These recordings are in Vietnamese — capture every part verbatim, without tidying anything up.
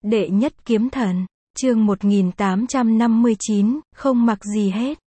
Đệ nhất kiếm thần, chương một nghìn tám trăm năm mươi chín, không mặc gì hết.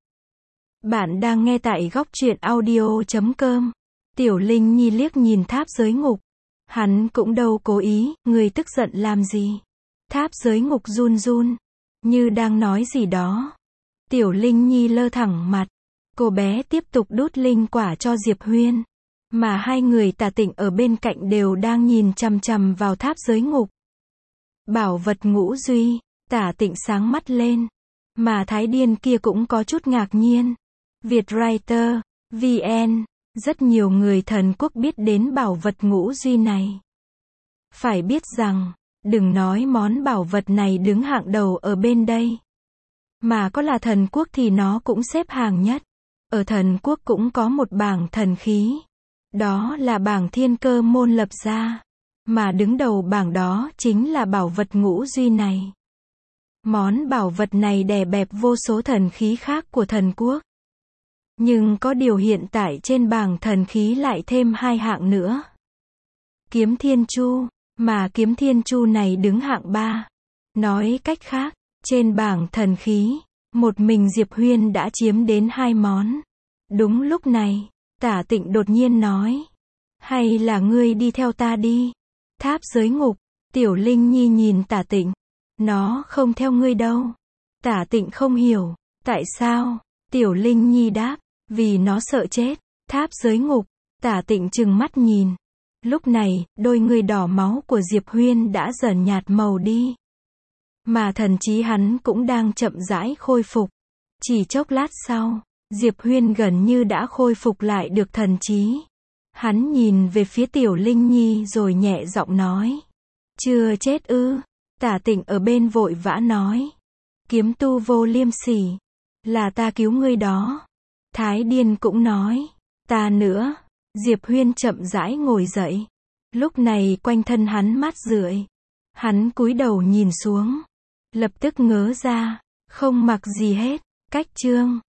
Bạn đang nghe tại góc truyện audio chấm com. Tiểu Linh Nhi liếc nhìn tháp giới ngục. Hắn cũng đâu cố ý, người tức giận làm gì? Tháp giới ngục run run, như đang nói gì đó. Tiểu Linh Nhi lơ thẳng mặt. Cô bé tiếp tục đút linh quả cho Diệp Huyên. Mà hai người Tả Tịnh ở bên cạnh đều đang nhìn chằm chằm vào tháp giới ngục. Bảo vật ngũ duy, Tả Tịnh sáng mắt lên. Mà Thái Điên kia cũng có chút ngạc nhiên. Vietwriter, vê en, rất nhiều người thần quốc biết đến bảo vật ngũ duy này. Phải biết rằng, đừng nói món bảo vật này đứng hạng đầu ở bên đây. Mà có là thần quốc thì nó cũng xếp hàng nhất. Ở thần quốc cũng có một bảng thần khí. Đó là bảng thiên cơ môn lập ra. Mà đứng đầu bảng đó chính là bảo vật ngũ duy này. Món bảo vật này đè bẹp vô số thần khí khác của thần quốc. Nhưng có điều hiện tại trên bảng thần khí lại thêm hai hạng nữa. Kiếm Thiên Chu, mà Kiếm Thiên Chu này đứng hạng ba. Nói cách khác, trên bảng thần khí, một mình Diệp Huyên đã chiếm đến hai món. Đúng lúc này, Tả Tịnh đột nhiên nói. Hay là ngươi đi theo ta đi. Tháp giới ngục, Tiểu Linh Nhi nhìn Tả Tịnh. Nó không theo ngươi đâu. Tả Tịnh không hiểu. Tại sao? Tiểu Linh Nhi đáp. Vì nó sợ chết. Tháp giới ngục, Tả Tịnh trừng mắt nhìn. Lúc này, đôi người đỏ máu của Diệp Huyên đã dần nhạt màu đi. Mà thần trí hắn cũng đang chậm rãi khôi phục. Chỉ chốc lát sau, Diệp Huyên gần như đã khôi phục lại được thần trí. Hắn nhìn về phía Tiểu Linh Nhi rồi nhẹ giọng nói. Chưa chết ư? Tả Tịnh ở bên vội vã nói. Kiếm tu vô liêm sỉ. Là ta cứu ngươi đó. Thái Điên cũng nói. Ta nữa. Diệp Huyên chậm rãi ngồi dậy. Lúc này quanh thân hắn mát rượi. Hắn cúi đầu nhìn xuống. Lập tức ngớ ra. Không mặc gì hết. Cách chương.